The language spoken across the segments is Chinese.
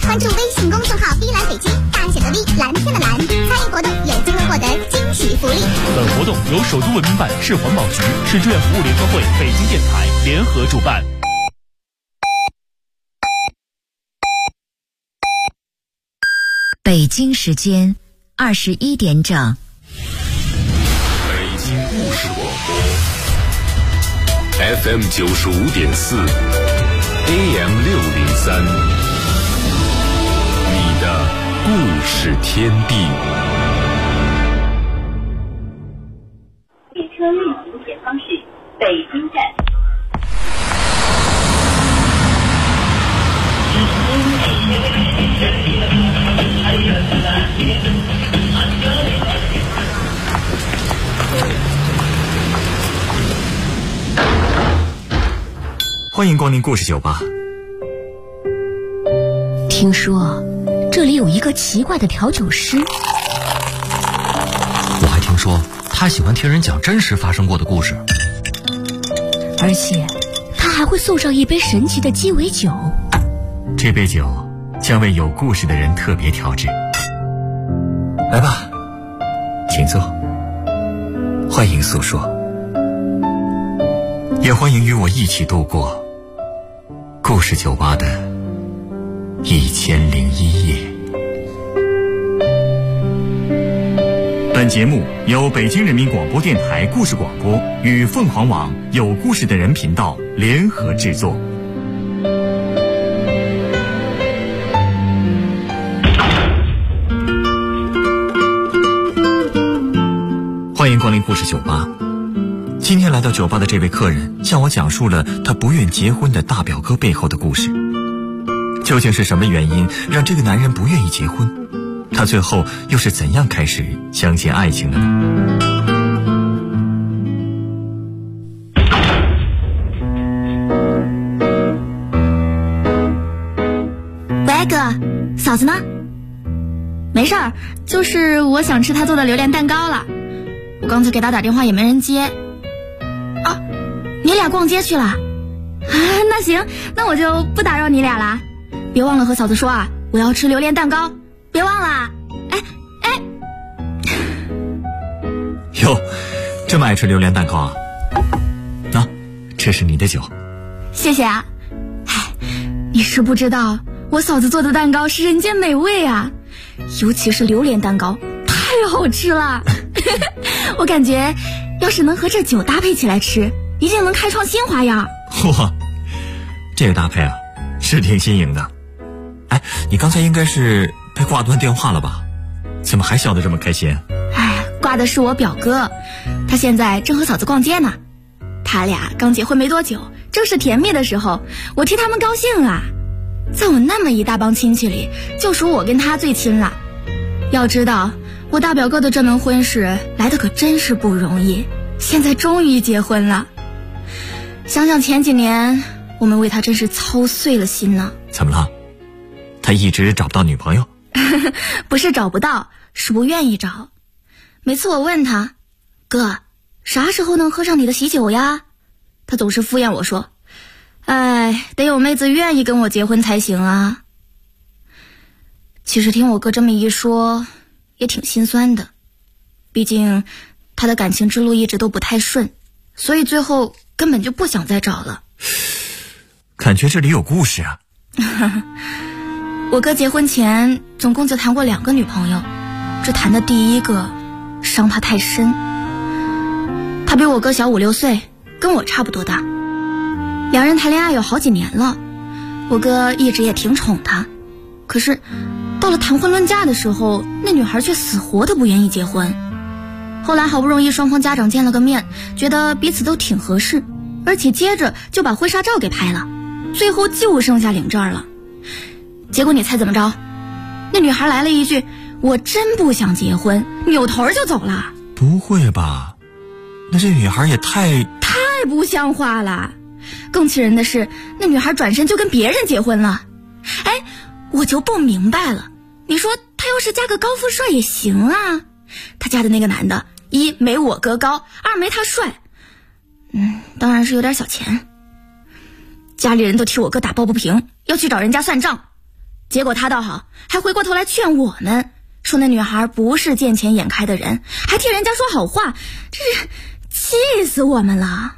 关注微信公众号“碧蓝北京”，大写的 V， 蓝天的蓝，参与活动有机会获得惊喜福利。 本活动由首都文明办、市环保局、市志愿服务联合会、北京电台联合主办。 北京时间21点整。 北京故事广播 FM 95.4 AM 603，你的故事天地。 列车运行前方是北京站。 欢迎光临故事酒吧。 听说这里有一个奇怪的调酒师， 我还听说他喜欢听人讲真实发生过的故事， 而且他还会送上一杯神奇的鸡尾酒。 这杯酒将为有故事的人特别调制。来吧，请坐，欢迎诉说，也欢迎与我一起度过故事酒吧的1001夜。本节目由北京人民广播电台故事广播与凤凰网有故事的人频道联合制作。欢迎光临故事酒吧。今天来到酒吧的这位客人向我讲述了他不愿结婚的大表哥背后的故事。究竟是什么原因让这个男人不愿意结婚？他最后又是怎样开始相信爱情的呢？ 喂，哥，嫂子呢？没事儿，就是我想吃他做的榴莲蛋糕了。我刚才给他打电话也没人接。啊，你俩逛街去了？啊，那行，那我就不打扰你俩啦。别忘了和嫂子说啊，我要吃榴莲蛋糕，别忘了。哎， 哟，这么爱吃榴莲蛋糕啊？那，这是你的酒。 谢谢啊。哎，你是不知道，我嫂子做的蛋糕是人间美味啊，尤其是榴莲蛋糕，太好吃了。我感觉要是能和这酒搭配起来吃，一定能开创新花样。 哇，这个搭配啊，是挺新颖的。哎，你刚才应该是被挂断电话了吧？怎么还笑得这么开心？ 哎，挂的是我表哥，他现在正和嫂子逛街呢。他俩刚结婚没多久，正是甜蜜的时候，我替他们高兴啊。在我那么一大帮亲戚里，就属我跟他最亲了。要知道，我大表哥的这门婚事来得可真是不容易，现在终于结婚了。想想前几年，我们为他真是操碎了心呢。 怎么了？他一直找不到女朋友？ 不是找不到，是不愿意找。每次我问他，哥，啥时候能喝上你的喜酒呀？他总是敷衍我说，哎，得有妹子愿意跟我结婚才行啊。其实听我哥这么一说，也挺心酸的。毕竟他的感情之路一直都不太顺，所以最后根本就不想再找了。 感觉这里有故事啊。 我哥结婚前总共就谈过2个女朋友，这谈的第一个伤他太深。他比我哥小5、6岁，跟我差不多大。2人谈恋爱有好几年了，我哥一直也挺宠他。可是到了谈婚论嫁的时候，那女孩却死活的不愿意结婚。后来好不容易双方家长见了个面，觉得彼此都挺合适，而且接着就把婚纱照给拍了，最后就剩下领证了。结果你猜怎么着？那女孩来了一句，我真不想结婚，扭头就走了。 不会吧？那这女孩也太不像话了。更气人的是，那女孩转身就跟别人结婚了。哎，我就不明白了，你说她要是嫁个高富帅也行啊，她嫁的那个男的，一没我哥高，二没他帅，当然是有点小钱。家里人都替我哥打抱不平，要去找人家算账。 结果他倒好，还回过头来劝我们，说那女孩不是见钱眼开的人，还替人家说好话，这是气死我们了。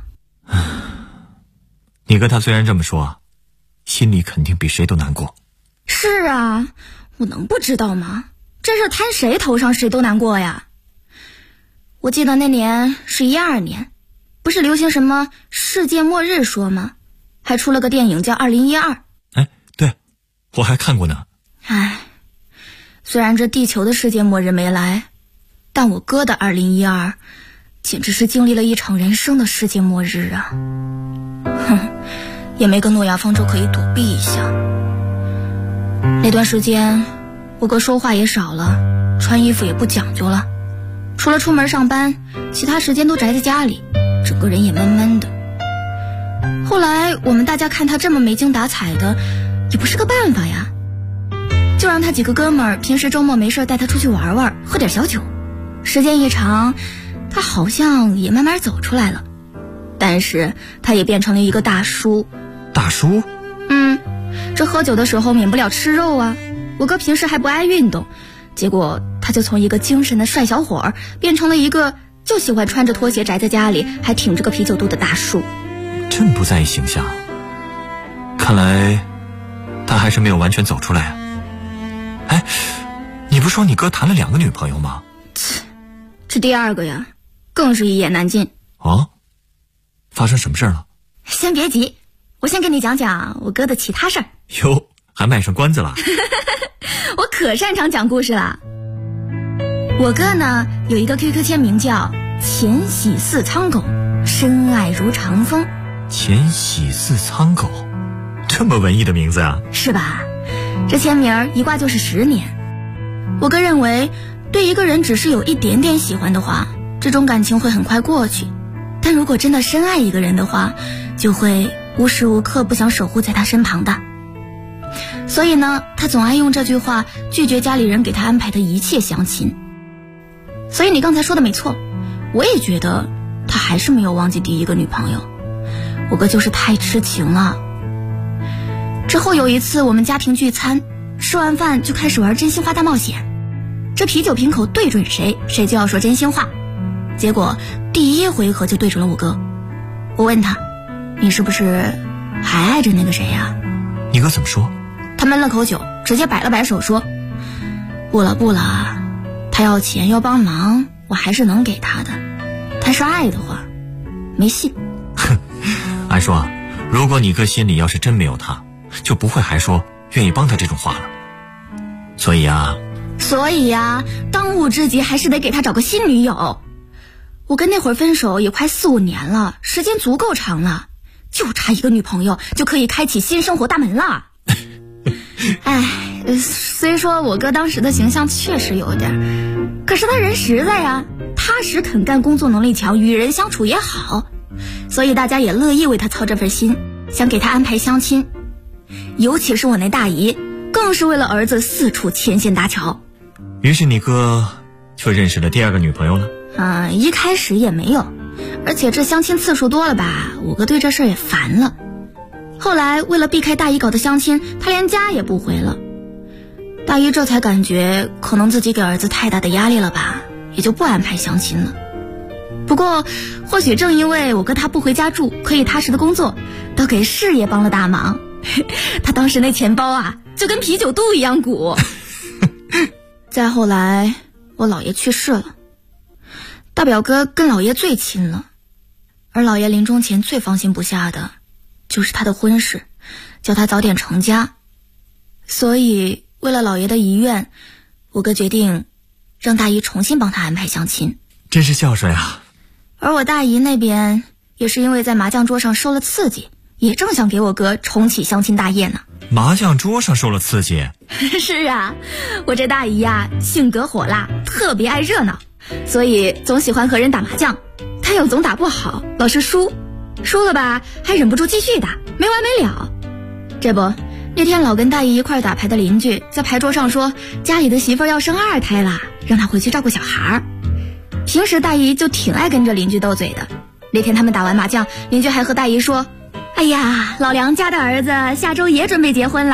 你哥他虽然这么说，心里肯定比谁都难过。 是啊，我能不知道吗？这事摊谁头上谁都难过呀。我记得那年是12年，不是流行什么世界末日说吗？还出了个电影叫2012。 哎，对，我还看过呢。 唉，虽然这地球的世界末日没来，但我哥的2012简直是经历了一场人生的世界末日啊。哼，也没个诺亚方舟可以躲避一下。那段时间我哥说话也少了，穿衣服也不讲究了，除了出门上班，其他时间都宅在家里，整个人也闷闷的。后来我们大家看他这么没精打采的，也不是个办法呀，就让他几个哥们儿平时周末没事带他出去玩玩，喝点小酒。时间一长，他好像也慢慢走出来了，但是他也变成了一个大叔。 大叔？ 这喝酒的时候免不了吃肉啊。我哥平时还不爱运动，结果他就从一个精神的帅小伙儿变成了一个就喜欢穿着拖鞋宅在家里还挺着个啤酒肚的大叔。 真不在意形象，看来他还是没有完全走出来啊。哎，你不说你哥谈了2个女朋友吗？ 这第2个呀，更是一言难尽。 哦，发生什么事了？ 先别急，我先跟你讲讲我哥的其他事儿。 哟，还卖上关子了。 我可擅长讲故事了。我哥呢有一个 QQ 签名叫钱喜似苍狗，深爱如长风。 钱喜似苍狗，这么文艺的名字啊。 是吧？这签名一挂就是10年。我哥认为对一个人只是有一点点喜欢的话，这种感情会很快过去，但如果真的深爱一个人的话，就会无时无刻不想守护在他身旁的。所以呢，他总爱用这句话拒绝家里人给他安排的一切相亲。所以你刚才说的没错，我也觉得他还是没有忘记第1个女朋友。我哥就是太痴情了。之后有一次我们家庭聚餐，吃完饭就开始玩真心话大冒险，这啤酒瓶口对准谁，谁就要说真心话。结果第1回合就对准了我哥。我问他，你是不是还爱着那个谁呀？ 你哥怎么说？ 他闷了口酒，直接摆了摆手说，不了，他要钱要帮忙，我还是能给他的，但是爱的话没戏。 按说如果你哥心里要是真没有他，就不会还说愿意帮他这种话了。所以呀，当务之急还是得给他找个新女友。我跟那会儿分手也快4-5年了，时间足够长了，就差1个女朋友就可以开启新生活大门了。哎，虽说我哥当时的形象确实有点，可是他人实在呀，踏实肯干，工作能力强，与人相处也好，所以大家也乐意为他操这份心，想给他安排相亲。尤其是我那大姨，更是为了儿子四处牵线搭桥。 于是你哥就认识了第2个女朋友了？ 一开始也没有，而且这相亲次数多了吧，我哥对这事儿也烦了。后来为了避开大姨搞的相亲，他连家也不回了。大姨这才感觉可能自己给儿子太大的压力了吧，也就不安排相亲了。不过或许正因为我哥他不回家住，可以踏实的工作，都给事业帮了大忙。他当时那钱包啊，就跟啤酒肚一样鼓。再后来我姥爷去世了，大表哥跟姥爷最亲了，而姥爷临终前最放心不下的就是他的婚事，叫他早点成家。所以为了姥爷的遗愿，我哥决定让大姨重新帮他安排相亲。 真是孝顺啊。 而我大姨那边也是因为在麻将桌上受了刺激，也正想给我哥重启相亲大业呢。 麻将桌上受了刺激？ 是啊，我这大姨呀，性格火辣，特别爱热闹，所以总喜欢和人打麻将。她又总打不好，老是输了吧还忍不住继续打，没完没了。这不，那天老跟大姨一块打牌的邻居在牌桌上说家里的媳妇要生2胎啦，让她回去照顾小孩。平时大姨就挺爱跟着邻居斗嘴的，那天他们打完麻将，邻居还和大姨说，哎呀，老梁家的儿子下周也准备结婚啦，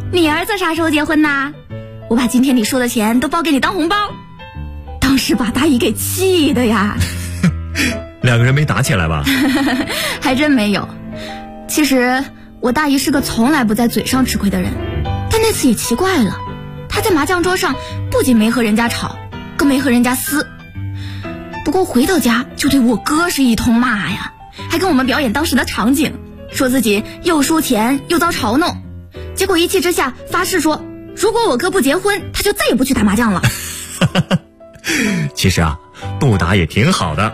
你儿子啥时候结婚呐？我把今天你输的钱都包给你当红包。当时把大姨给气的呀。 两个人没打起来吧？ 还真没有。其实我大姨是个从来不在嘴上吃亏的人，但那次也奇怪了，她在麻将桌上不仅没和人家吵，更没和人家撕。不过回到家就对我哥是一通骂呀，还跟我们表演当时的场景，说自己又输钱又遭嘲弄。结果一气之下发誓说，如果我哥不结婚，他就再也不去打麻将了。 其实啊，不打也挺好的。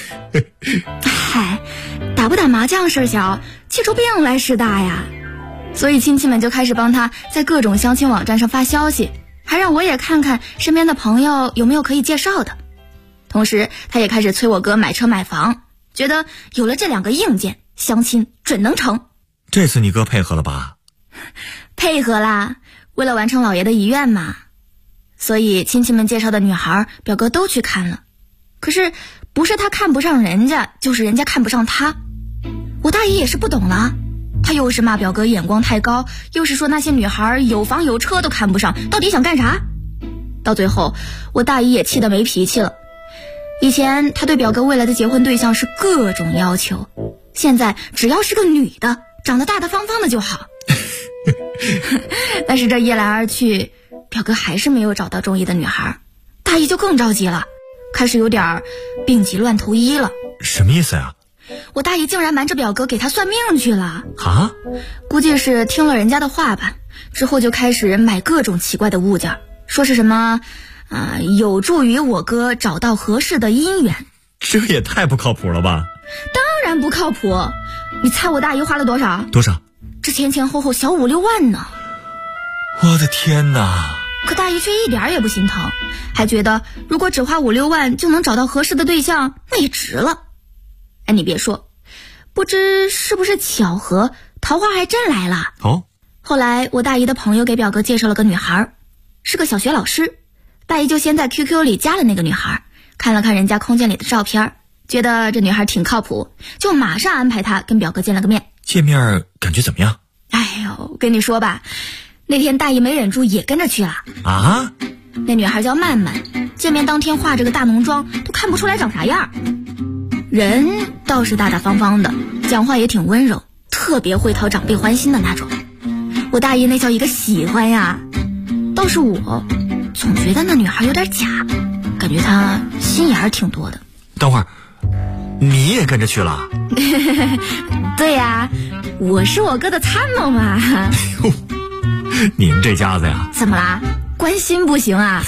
嗨，打不打麻将事小，气出病来事大呀。所以亲戚们就开始帮他在各种相亲网站上发消息，还让我也看看身边的朋友有没有可以介绍的。同时他也开始催我哥买车买房，觉得有了这2个硬件，相亲准能成。 这次你哥配合了吧？ 配合啦，为了完成老爷的遗愿嘛。所以亲戚们介绍的女孩，表哥都去看了。可是不是他看不上人家，就是人家看不上他。我大姨也是不懂了，她又是骂表哥眼光太高，又是说那些女孩有房有车都看不上，到底想干啥？到最后我大姨也气得没脾气了。以前她对表哥未来的结婚对象是各种要求，现在只要是个女的，长得大大方方的就好。但是这一来二去，表哥还是没有找到中意的女孩，大姨就更着急了，开始有点病急乱投医了。 什么意思呀？ 我大姨竟然瞒着表哥给他算命去了啊！ 估计是听了人家的话吧，之后就开始买各种奇怪的物件，说是什么有助于我哥找到合适的姻缘。 这也太不靠谱了吧？ 当然不靠谱。你猜我大姨花了多少？ 多少？ 这前后小5、6万呢。 我的天哪！ 可大姨却一点也不心疼，还觉得如果只花5、6万就能找到合适的对象，那也值了。哎，你别说，不知是不是巧合，桃花还真来了。 哦， 后来我大姨的朋友给表哥介绍了个女孩，是个小学老师。大姨就先在 QQ 里加了那个女孩，看了看人家空间里的照片，觉得这女孩挺靠谱，就马上安排她跟表哥见了个面。 见面感觉怎么样？ 哎呦，跟你说吧，那天大姨没忍住也跟着去了。 啊？ 那女孩叫曼曼，见面当天化着个大浓妆，都看不出来长啥样。人倒是大大方方的，讲话也挺温柔，特别会讨长辈欢心的那种。我大姨那叫一个喜欢呀。倒是我总觉得那女孩有点假，感觉她心眼儿挺多的。 等会儿你也跟着去了？ 对呀，我是我哥的参谋嘛。 你们这家子呀。 怎么啦？关心不行啊？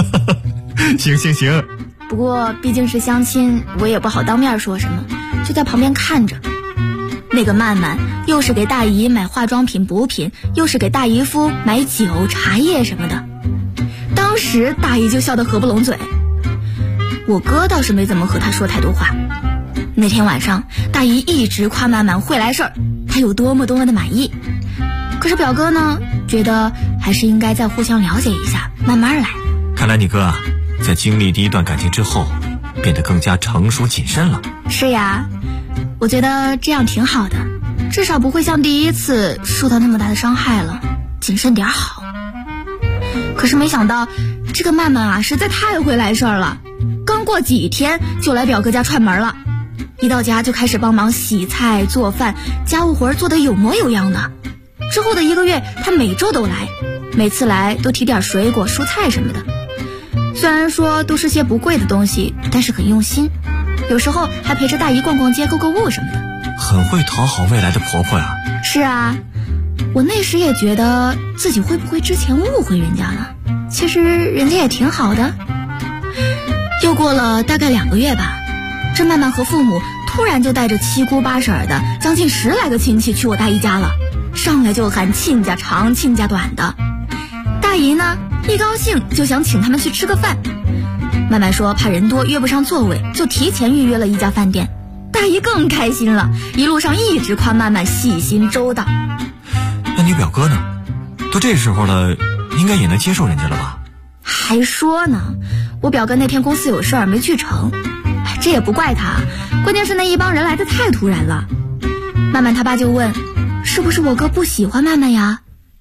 行。 不过毕竟是相亲，我也不好当面说什么，就在旁边看着。那个曼曼又是给大姨买化妆品补品，又是给大姨夫买酒茶叶什么的，当时大姨就笑得合不拢嘴。我哥倒是没怎么和他说太多话。那天晚上大姨一直夸曼曼会来事儿，他有多么的满意。可是表哥呢，觉得还是应该再互相了解一下，慢慢来。 看来你哥啊，在经历第一段感情之后，变得更加成熟谨慎了。 是呀，我觉得这样挺好的，至少不会像第一次受到那么大的伤害了，谨慎点好。可是没想到这个曼曼啊，实在太会来事儿了，刚过几天就来表哥家串门了，一到家就开始帮忙洗菜做饭，家务活做得有模有样的。之后的1个月，他每周都来，每次来都提点水果蔬菜什么的，虽然说都是些不贵的东西，但是很用心，有时候还陪着大姨逛逛街购物什么的， 很会讨好未来的婆婆呀。 是啊，我那时也觉得自己会不会之前误会人家了，其实人家也挺好的。又过了大概2个月吧，这曼曼和父母突然就带着7姑8婶的将近10来个亲戚去我大姨家了，上来就喊亲家长亲家短的。大姨呢一高兴就想请他们去吃个饭，曼曼说怕人多约不上座位，就提前预约了一家饭店。大姨更开心了，一路上一直夸曼曼细心周到。 那你表哥呢？都这时候了，应该也能接受人家了吧？ 还说呢，我表哥那天公司有事儿没去成，这也不怪他，关键是那一帮人来得太突然了。曼曼他爸就问，是不是我哥不喜欢曼曼呀？大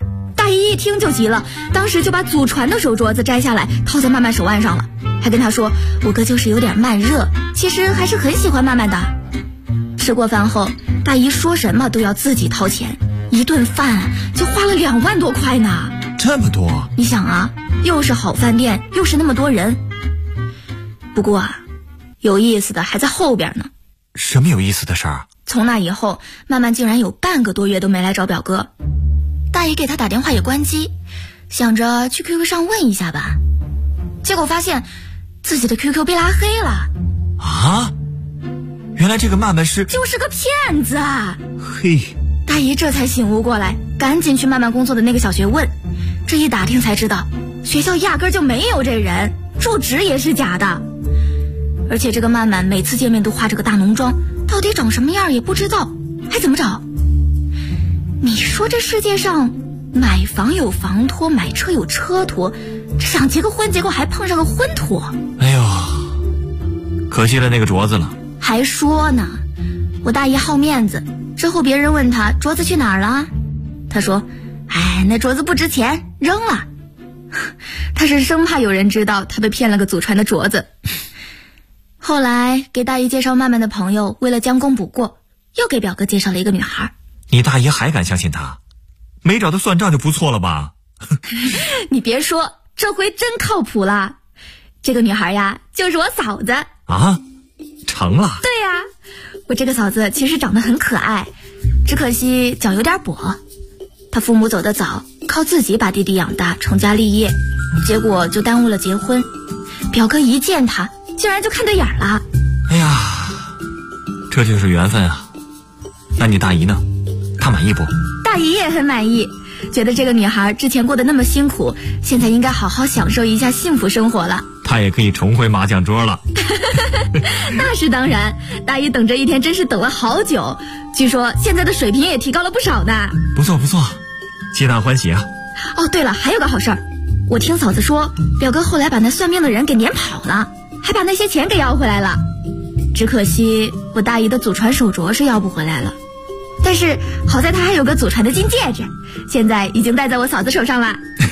大姨一听就急了，当时就把祖传的手镯子摘下来套在曼曼手腕上了，还跟她说我哥就是有点慢热，其实还是很喜欢曼曼的。吃过饭后，大姨说什么都要自己掏钱，一顿饭就花了2万多块呢。 这么多？ 你想啊，又是好饭店，又是那么多人。不过啊，有意思的还在后边呢。 什么有意思的事儿？ 从那以后，曼曼竟然有半个多月都没来找表哥。大姨给他打电话也关机，想着去 QQ 上问一下吧，结果发现自己的 QQ 被拉黑了。 啊？原来这个曼曼就是个骗子啊！ 嘿， 大姨这才醒悟过来，赶紧去曼曼工作的那个小学问。这一打听才知道，学校压根就没有这人，住址也是假的。而且这个曼曼每次见面都化着个大浓妆，到底长什么样也不知道，还怎么找？你说这世界上买房有房托，买车有车托，这想结个婚，结果还碰上个婚托。 哎呦，可惜了那个镯子了。 还说呢，我大姨好面子，之后别人问他镯子去哪儿了，他说哎，那镯子不值钱，扔了。他是生怕有人知道他被骗了个祖传的镯子。后来给大姨介绍曼曼的朋友，为了将功补过，又给表哥介绍了一个女孩。 你大姨还敢相信他？没找他算账就不错了吧？ 你别说，这回真靠谱了。这个女孩呀，就是我嫂子。 啊？成了？ 对呀，我这个嫂子其实长得很可爱，只可惜脚有点跛。她父母走得早，靠自己把弟弟养大，成家立业，结果就耽误了结婚。表哥一见她，竟然就看对眼了。 哎呀，这就是缘分啊。那你大姨呢？她满意不？ 大姨也很满意，觉得这个女孩之前过得那么辛苦，现在应该好好享受一下幸福生活了。 她也可以重回麻将桌了。 那是当然，大姨等这一天真是等了好久，据说现在的水平也提高了不少呢。 不错不错，皆大欢喜啊。 哦对了，还有个好事儿，我听嫂子说，表哥后来把那算命的人给撵跑了，还把那些钱给要回来了。只可惜我大姨的祖传手镯是要不回来了，但是好在她还有个祖传的金戒指，现在已经戴在我嫂子手上了。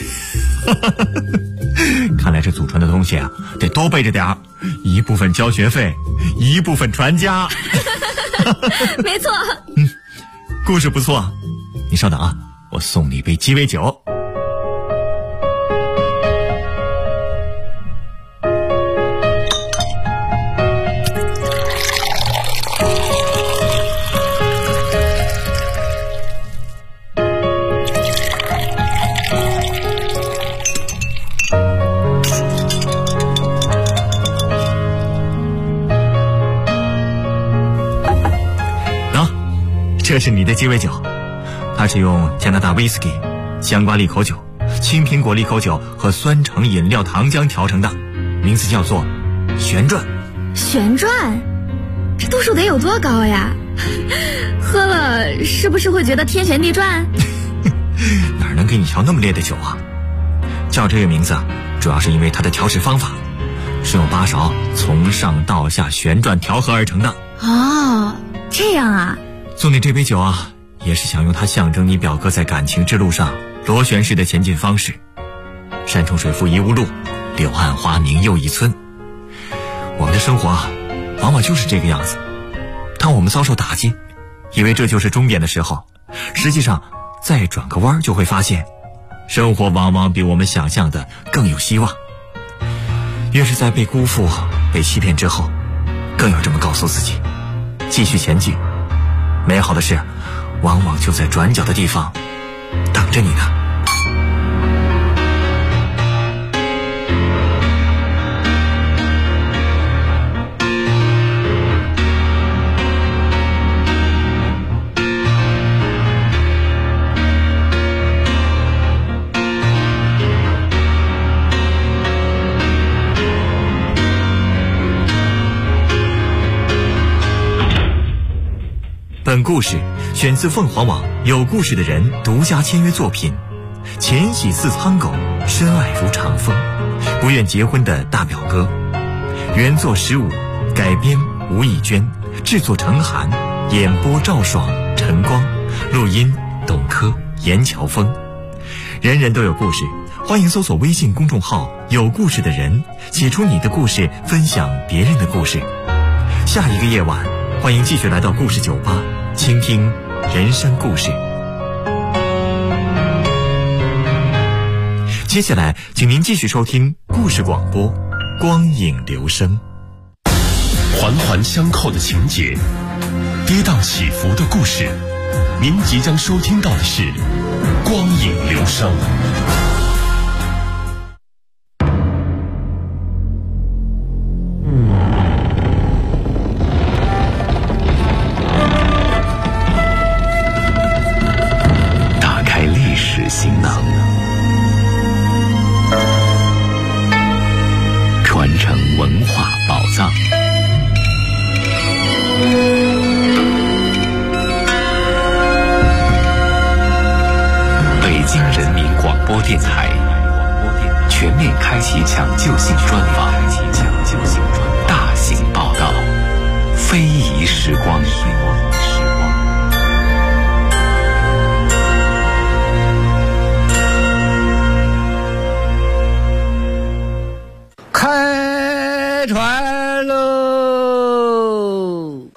看来这祖传的东西啊，得多备着点儿，一部分交学费，一部分传家。 没错。 故事不错，你稍等啊，我送你一杯鸡尾酒。这是你的鸡尾酒，它是用加拿大威士忌、香瓜利口酒、青苹果利口酒和酸橙饮料糖浆调成的，名字叫做旋转。旋转？这度数得有多高呀？喝了是不是会觉得天旋地转？哪能给你调那么烈的酒啊？叫这个名字主要是因为它的调制方法是用8勺从上到下旋转调和而成的。哦，这样啊。送你这杯酒啊，也是想用它象征你表哥在感情之路上螺旋式的前进方式。山重水复疑无路，柳暗花明又一村。我们的生活啊，往往就是这个样子。当我们遭受打击，以为这就是终点的时候，实际上再转个弯就会发现，生活往往比我们想象的更有希望。越是在被辜负、被欺骗之后，更要这么告诉自己，继续前进。美好的事往往就在转角的地方等着你呢。本故事选自凤凰网有故事的人独家签约作品《钱喜似苍狗，深爱如长风，不愿结婚的大表哥》，原作15，改编吴艺娟，制作程涵，演播赵爽、陈光，录音董珂、严乔峰。 人人都有故事，欢迎搜索微信公众号“有故事的人”，写出你的故事，分享别人的故事。下一个夜晚，欢迎继续来到故事酒吧，倾听人生故事。接下来，请您继续收听故事广播，光影留声。 环环相扣的情节，跌宕起伏的故事，您即将收听到的是光影留声。 打开历史行囊，传承文化宝藏。北京人民广播电台全面开启抢救性专访，大型报道，非遗时光。 开船喽！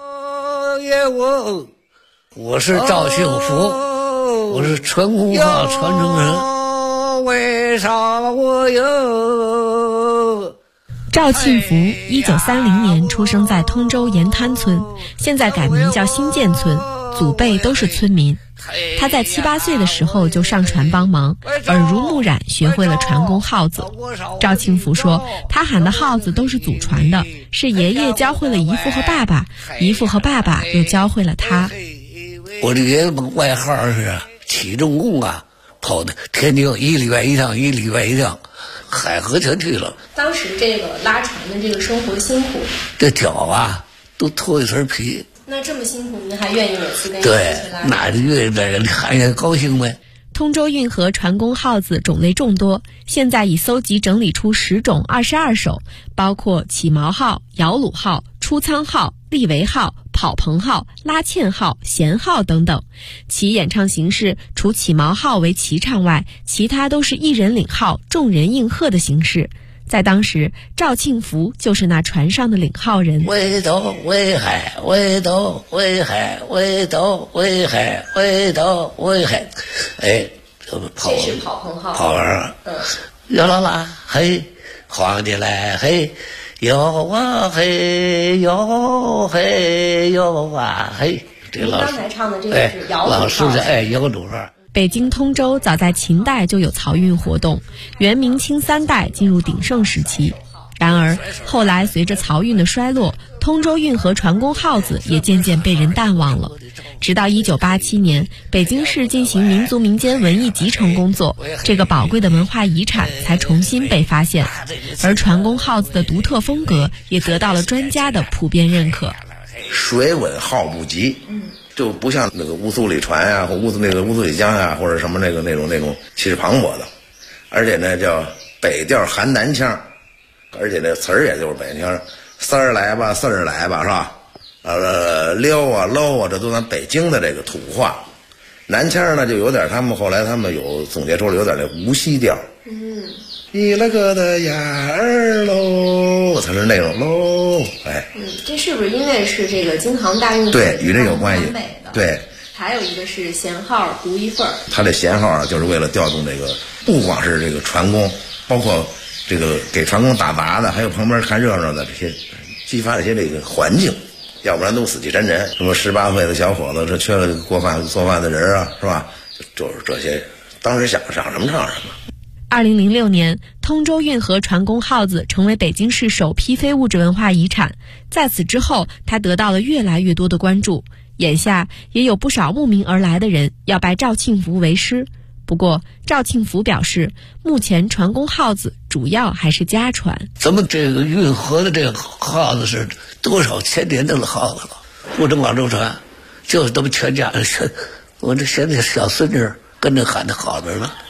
我是赵幸福，我是传功号传承人。为啥我有？ 赵庆福1930年出生在通州盐滩村，现在改名叫新建村，祖辈都是村民。他在7、8岁的时候就上船帮忙，耳濡目染学会了传功号子。赵庆福说，他喊的号子都是祖传的，是爷爷教会了姨父和爸爸，姨父和爸爸又教会了他。 我的爷爷外号是起重工啊，跑的天津1礼拜一趟，1礼拜一趟，海河全去了。 当时这个拉船的这个生活辛苦， 这脚啊都脱一层皮。 那这么辛苦，您还愿意每次跟对，那就愿意在这看见高兴呗。 通州运河船功号子种类众多，现在已搜集整理出10种22首，包括起锚号、摇橹号、出舱号、立桅号、跑棚号、拉纤号、弦号等等。其演唱形式除起锚号为齐唱外，其他都是一人领号，众人应和的形式。在当时，赵庆福就是那船上的领号人。 围斗围海，围斗围海，围斗围海，围斗围海。哎，这跑棚号， 跑完，摇啦啦，嘿，皇帝来，嘿，摇啊嘿，摇嘿摇啊嘿。这老师刚才唱的这个是摇橹号， 老师的摇橹号。 北京通州早在秦代就有漕运活动，元明清3代进入鼎盛时期。然而后来随着漕运的衰落，通州运河船功号子也渐渐被人淡忘了。直到1987年，北京市进行民族民间文艺集成工作，这个宝贵的文化遗产才重新被发现，而船功号子的独特风格也得到了专家的普遍认可。 水稳号不急，就不像那个乌苏里船啊，或乌苏里江啊，或者什么那种气势磅礴的，而且呢叫北调含南腔，而且那词儿也就是北腔，丝儿来吧，四儿来吧，是吧？溜啊搂啊，这都咱北京的这个土话。南腔呢就有点，后来他们有总结出了有点那无锡调。你那个的呀儿喽，它是那种喽，哎， 这是不是因为是这个京杭大运？ 对，与这有关系。对， 还有一个是弦号独一份儿。 它这弦号啊，就是为了调动这个，不光是这个船工，包括这个给船工打杂的，还有旁边看热闹的这些，激发这些这个环境，要不然都死气沉沉。什么18岁的小伙子，这缺了做饭的人啊，是吧？就是这些，当时想什么唱什么。 2006年，通州运河船功号子成为北京市首批非物质文化遗产。在此之后，它得到了越来越多的关注。眼下也有不少慕名而来的人要拜赵庆福为师。不过，赵庆福表示，目前船功号子主要还是家传。 咱们这个运河的这个号子是多少千年的号子了，不止广州船，就是他们全家人，我这现在小孙女跟着喊的号子了。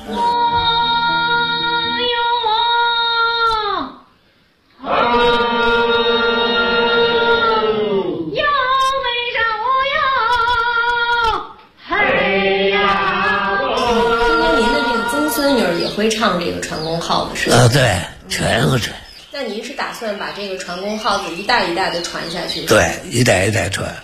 号子是吧？ 对，全是这。 那您是打算把这个传功号子一代一代的传下去？ 对，一代一代传。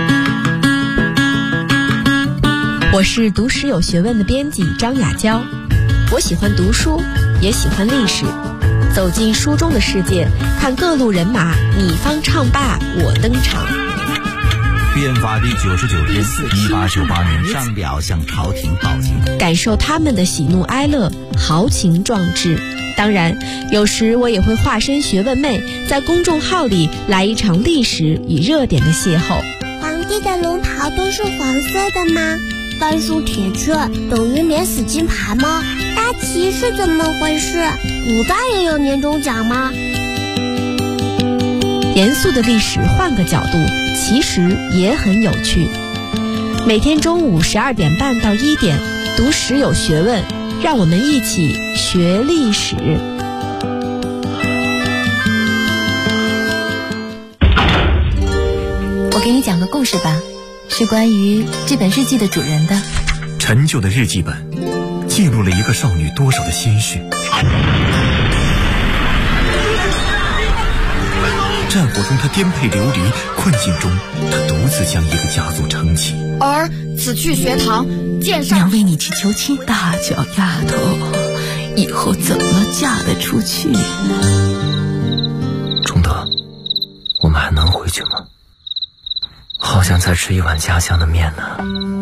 我是读史有学问的编辑张雅娇，我喜欢读书，也喜欢历史。走进书中的世界，看各路人马你方唱罢我登场。 变法第99天，1898年上表向朝廷报警， 感受他们的喜怒哀乐、豪情壮志。当然，有时我也会化身学问妹，在公众号里来一场历史与热点的邂逅。 皇帝的龙袍都是黄色的吗？甘肃铁雀等于免死金牌吗？大旗是怎么回事？古代也有年终奖吗？ 严肃的历史换个角度，其实也很有趣。每天中午12点半到1点，读史有学问，让我们一起学历史。 我给你讲个故事吧，是关于这本日记的主人的。 陈旧的日记本记录了一个少女多少的心事。战火中她颠沛流离，困境中她独自将一个家族撑起。 儿此去学堂，见上娘为你去求亲。大脚丫头，以后怎么嫁得出去？ 崇德，我们还能回去吗？好想再吃一碗家乡的面呢。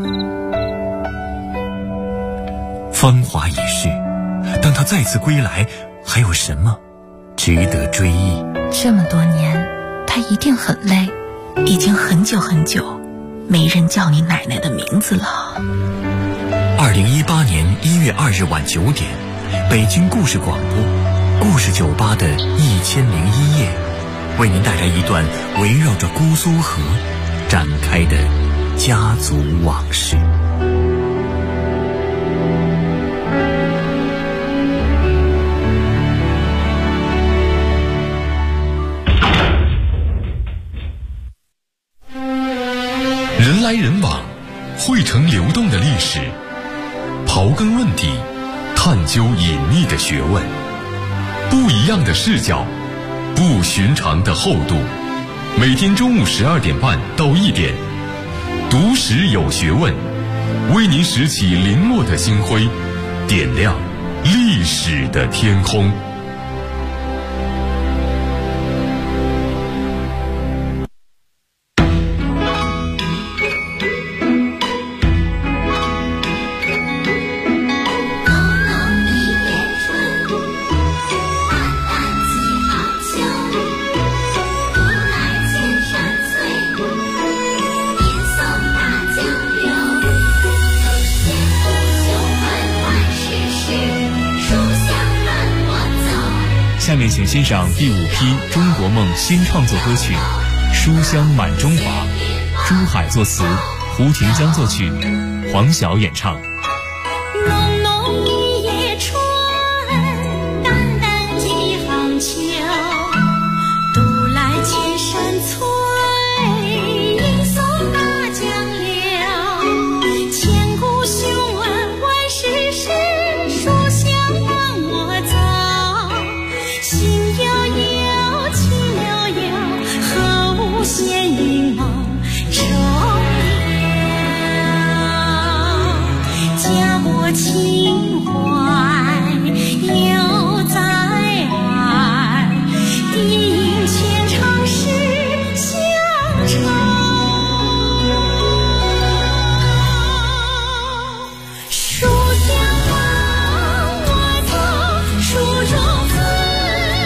芳华已逝，当他再次归来，还有什么值得追忆？ 这么多年，他一定很累，已经很久很久没人叫你奶奶的名字了。 2018年1月2日晚9点，北京故事广播故事酒吧的1001夜，为您带来一段围绕着姑苏河展开的家族往事。 人来人往，汇成流动的历史，刨根问底，探究隐秘的学问，不一样的视角，不寻常的厚度。每天中午12点半到1点，读史有学问，为您拾起零落的星辉，点亮历史的天空。 下面请欣赏第5批中国梦新创作歌曲《书香满中华》，朱海作词，胡廷江作曲，黄晓演唱。